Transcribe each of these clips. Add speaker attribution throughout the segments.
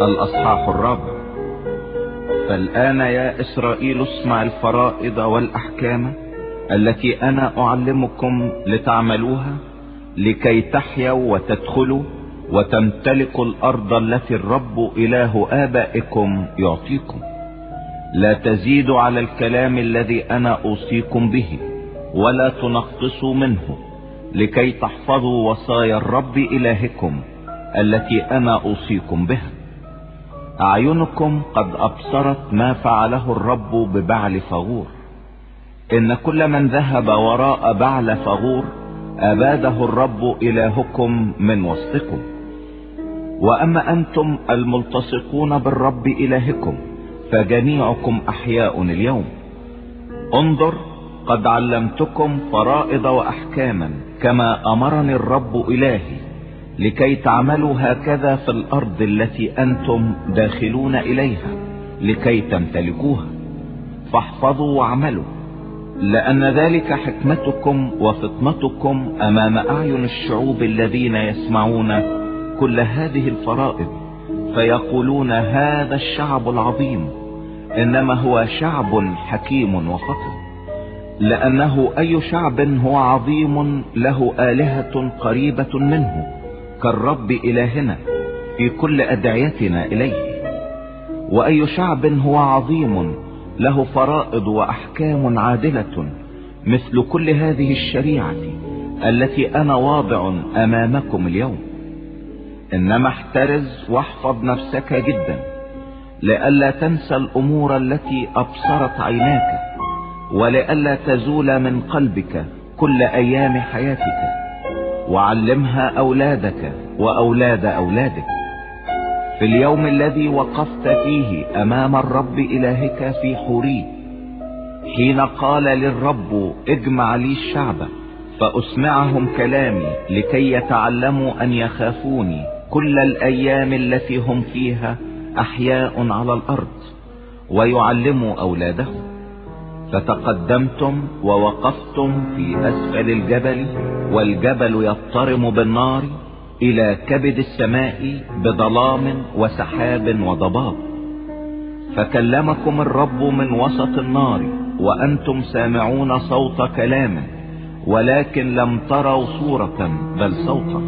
Speaker 1: الأصحاح 4. فالآن يا إسرائيل اسمع الفرائض والأحكام التي أنا أعلمكم لتعملوها، لكي تحيوا وتدخلوا وتمتلكوا الأرض التي الرب إله آبائكم يعطيكم. لا تزيدوا على الكلام الذي أنا أوصيكم به، ولا تنقصوا منه، لكي تحفظوا وصايا الرب إلهكم التي أنا أوصيكم بها. أعينكم قد أبصرت ما فعله الرب ببعل فغور. إن كل من ذهب وراء بعل فغور أباده الرب إلهكم من وسطكم. وأما أنتم الملتصقون بالرب إلهكم فجميعكم أحياء اليوم. انظر، قد علمتكم فرائض وأحكاما كما أمرني الرب إلهي، لكي تعملوا هكذا في الأرض التي أنتم داخلون إليها، لكي تمتلكوها. فاحفظوا واعملوا، لأن ذلك حكمتكم وفطنتكم أمام أعين الشعوب الذين يسمعون كل هذه الفرائض، فيقولون هذا الشعب العظيم إنما هو شعب حكيم وفطن. لأنه أي شعب هو عظيم له آلهة قريبة منه كالرب إلهنا في كل أدعيتنا إليه. وأي شعب هو عظيم له فرائض وأحكام عادلة مثل كل هذه الشريعة التي أنا واضع أمامكم اليوم. إنما احترز واحفظ نفسك جدا، لئلا تنسى الأمور التي أبصرت عيناك، ولئلا تزول من قلبك كل أيام حياتك. وعلمها أولادك وأولاد أولادك. في اليوم الذي وقفت فيه أمام الرب إلهك في حوريب، حين قال للرب اجمع لي الشعب فأسمعهم كلامي، لكي يتعلموا أن يخافوني كل الأيام التي هم فيها أحياء على الأرض، ويعلموا أولادهم. فتقدمتم ووقفتم في أسفل الجبل، والجبل يضطرم بالنار إلى كبد السماء بظلام وسحاب وضباب. فكلمكم الرب من وسط النار وأنتم سامعون صوت كلامه، ولكن لم تروا صورة بل صوتا.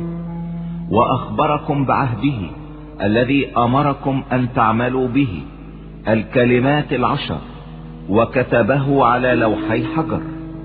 Speaker 1: وأخبركم بعهده الذي أمركم أن تعملوا به الكلمات 10، وكتبه على لوحي حجر.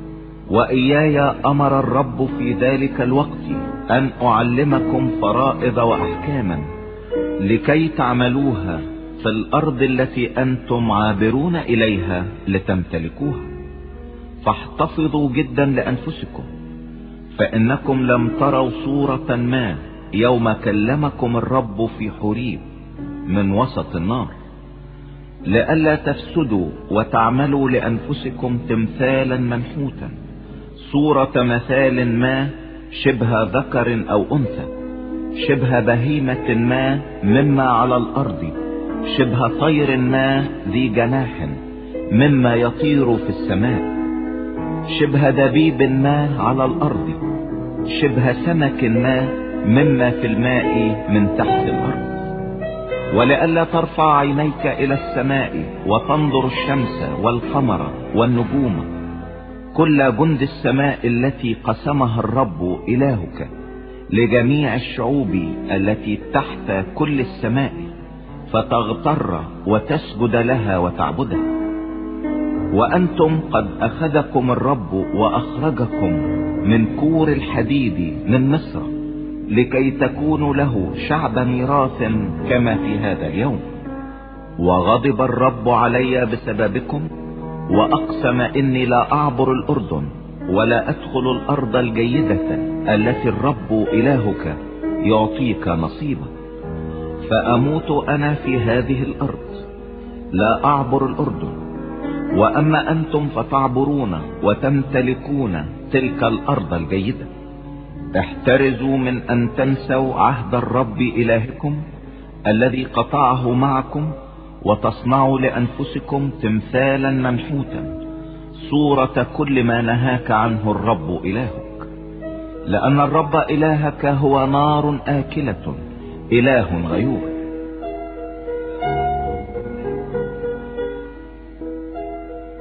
Speaker 1: وإياي أمر الرب في ذلك الوقت أن أعلمكم فرائض وأحكاما، لكي تعملوها في الأرض التي أنتم عابرون إليها لتمتلكوها. فاحتفظوا جدا لأنفسكم، فإنكم لم تروا صورة ما يوم كلمكم الرب في حوريب من وسط النار، لئلا تفسدوا وتعملوا لأنفسكم تمثالا منحوتا، صورة مثال ما شبه ذكر أو أنثى، شبه بهيمة ما مما على الأرض، شبه طير ما ذي جناح مما يطير في السماء، شبه دبيب ما على الأرض، شبه سمك ما مما في الماء من تحت الأرض. ولئلا ترفع عينيك إلى السماء وتنظر الشمس والقمر والنجوم، كل جند السماء التي قسمها الرب إلهك لجميع الشعوب التي تحت كل السماء، فتغتر وتسجد لها وتعبدها. وأنتم قد أخذكم الرب وأخرجكم من كور الحديد من مصر، لكي تكونوا له شعب ميراث كما في هذا اليوم. وغضب الرب علي بسببكم، وأقسم إني لا أعبر الأردن ولا أدخل الأرض الجيدة التي الرب إلهك يعطيك نصيبا. فأموت أنا في هذه الأرض، لا أعبر الأردن. وأما أنتم فتعبرون وتمتلكون تلك الأرض الجيدة. احترزوا من أن تنسوا عهد الرب إلهكم الذي قطعه معكم، وتصنعوا لأنفسكم تمثالا منحوتا، صورة كل ما نهاك عنه الرب إلهك. لأن الرب إلهك هو نار آكلة، إله غيور.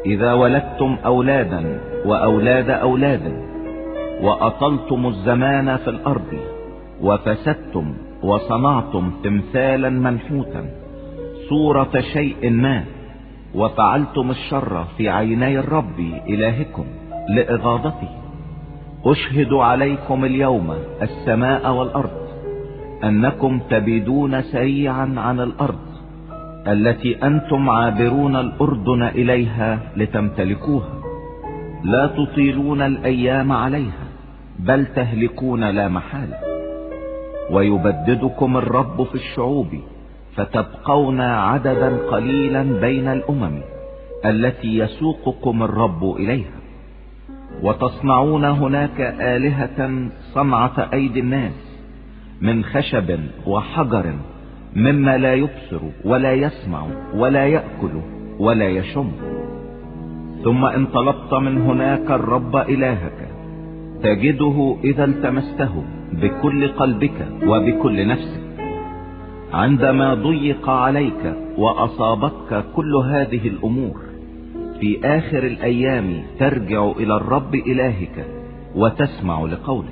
Speaker 1: إذا ولدتم أولادا وأولاد أولاد وأطلتم الزمان في الأرض وفسدتم وصنعتم تمثالا منحوتا صورة شيء ما وفعلتم الشر في عيني الرب إلهكم لإغاظته، أشهد عليكم اليوم السماء والأرض أنكم تبيدون سريعا عن الأرض التي أنتم عابرون الأردن إليها لتمتلكوها، لا تطيلون الأيام عليها بل تهلكون لا محالة. ويبددكم الرب في الشعوب فتبقون عددا قليلا بين الأمم التي يسوقكم الرب إليها، وتصنعون هناك آلهة صنعة أيدي الناس من خشب وحجر مما لا يبصر ولا يسمع ولا يأكل ولا يشم. ثم إن طلبت من هناك الرب إلهك تجده إذا التمسته بكل قلبك وبكل نفسك. عندما ضيق عليك وأصابتك كل هذه الأمور في آخر الأيام ترجع إلى الرب إلهك وتسمع لقوله،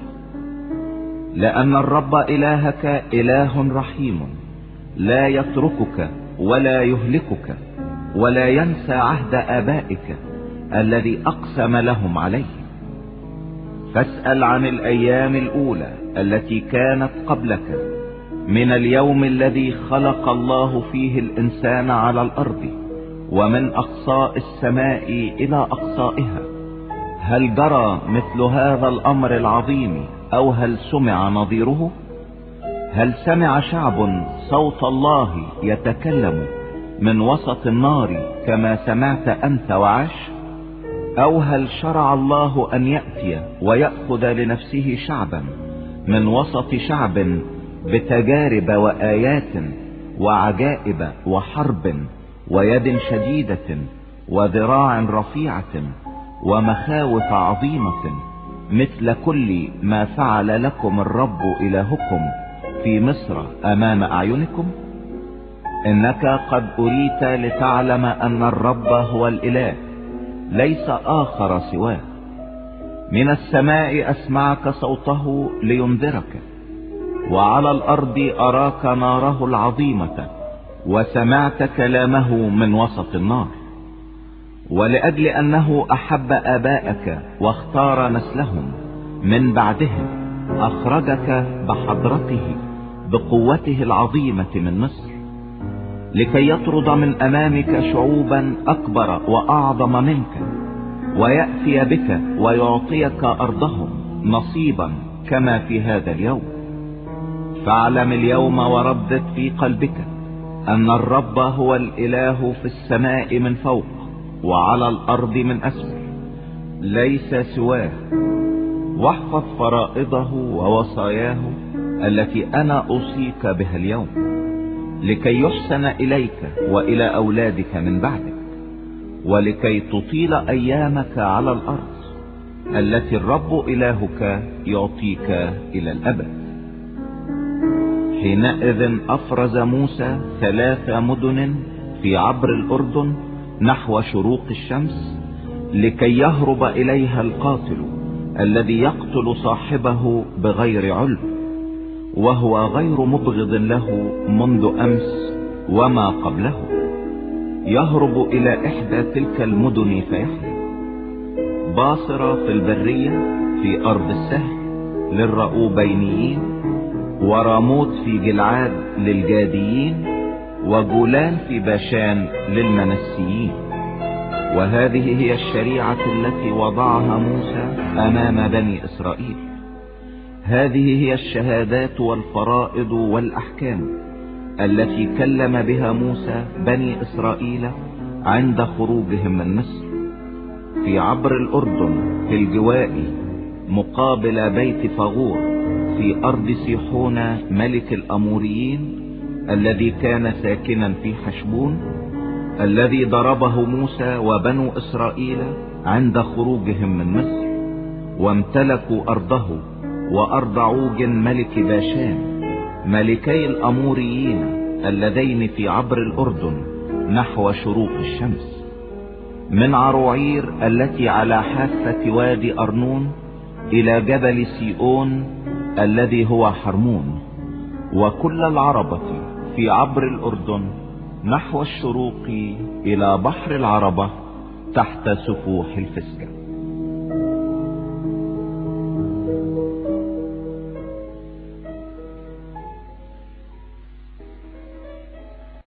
Speaker 1: لأن الرب إلهك إله رحيم لا يتركك ولا يهلكك ولا ينسى عهد آبائك الذي أقسم لهم عليه. فاسأل عن الأيام الأولى التي كانت قبلك من اليوم الذي خلق الله فيه الإنسان على الأرض ومن أقصاء السماء إلى أقصائها، هل جرى مثل هذا الأمر العظيم أو هل سمع نظيره؟ هل سمع شعب صوت الله يتكلم من وسط النار كما سمعت أنت وعاش؟ أو هل شرع الله أن يأتي ويأخذ لنفسه شعبا من وسط شعب بتجارب وآيات وعجائب وحرب ويد شديدة وذراع رفيعة ومخاوف عظيمة مثل كل ما فعل لكم الرب إلهكم في مصر أمام أعينكم؟ إنك قد أريت لتعلم أن الرب هو الإله ليس آخر سواه. من السماء أسمعك صوته لينذرك، وعلى الأرض أراك ناره العظيمة وسمعت كلامه من وسط النار. ولأجل أنه أحب آبائك واختار نسلهم من بعدهم أخرجك بحضرته بقوته العظيمة من مصر، لكي يطرد من أمامك شعوبا أكبر وأعظم منك ويأتي بك ويعطيك أرضهم نصيبا كما في هذا اليوم. فاعلم اليوم وردد في قلبك أن الرب هو الإله في السماء من فوق وعلى الأرض من أسفل، ليس سواه. واحفظ فرائضه ووصاياه التي أنا أوصيك بها اليوم، لكي يحسن إليك وإلى أولادك من بعدك، ولكي تطيل أيامك على الأرض التي الرب إلهك يعطيك إلى الأبد. حينئذ أفرز موسى 3 مدن في عبر الأردن نحو شروق الشمس، لكي يهرب إليها القاتل الذي يقتل صاحبه بغير علم، وهو غير مبغض له منذ أمس وما قبله، يهرب إلى إحدى تلك المدن فيحيا. باصرة في البرية في أرض السهل للرؤوبينيين، وراموت في جلعاد للجاديين، وجولان في باشان للمنسيين. وهذه هي الشريعة التي وضعها موسى أمام بني إسرائيل. هذه هي الشهادات والفرائض والأحكام التي كلم بها موسى بني إسرائيل عند خروجهم من مصر في عبر الأردن في الجواء مقابل بيت فغور في أرض سيحون ملك الأموريين الذي كان ساكنا في حشبون، الذي ضربه موسى وبنو إسرائيل عند خروجهم من مصر، وامتلكوا أرضه وأرض عوج ملك باشان ملكي الأموريين اللذين في عبر الأردن نحو شروق الشمس. من عروعير التي على حافة وادي أرنون إلى جبل سيئون الذي هو حرمون، وكل العربة في عبر الأردن نحو الشروق إلى بحر العربة تحت سفوح الفسكة.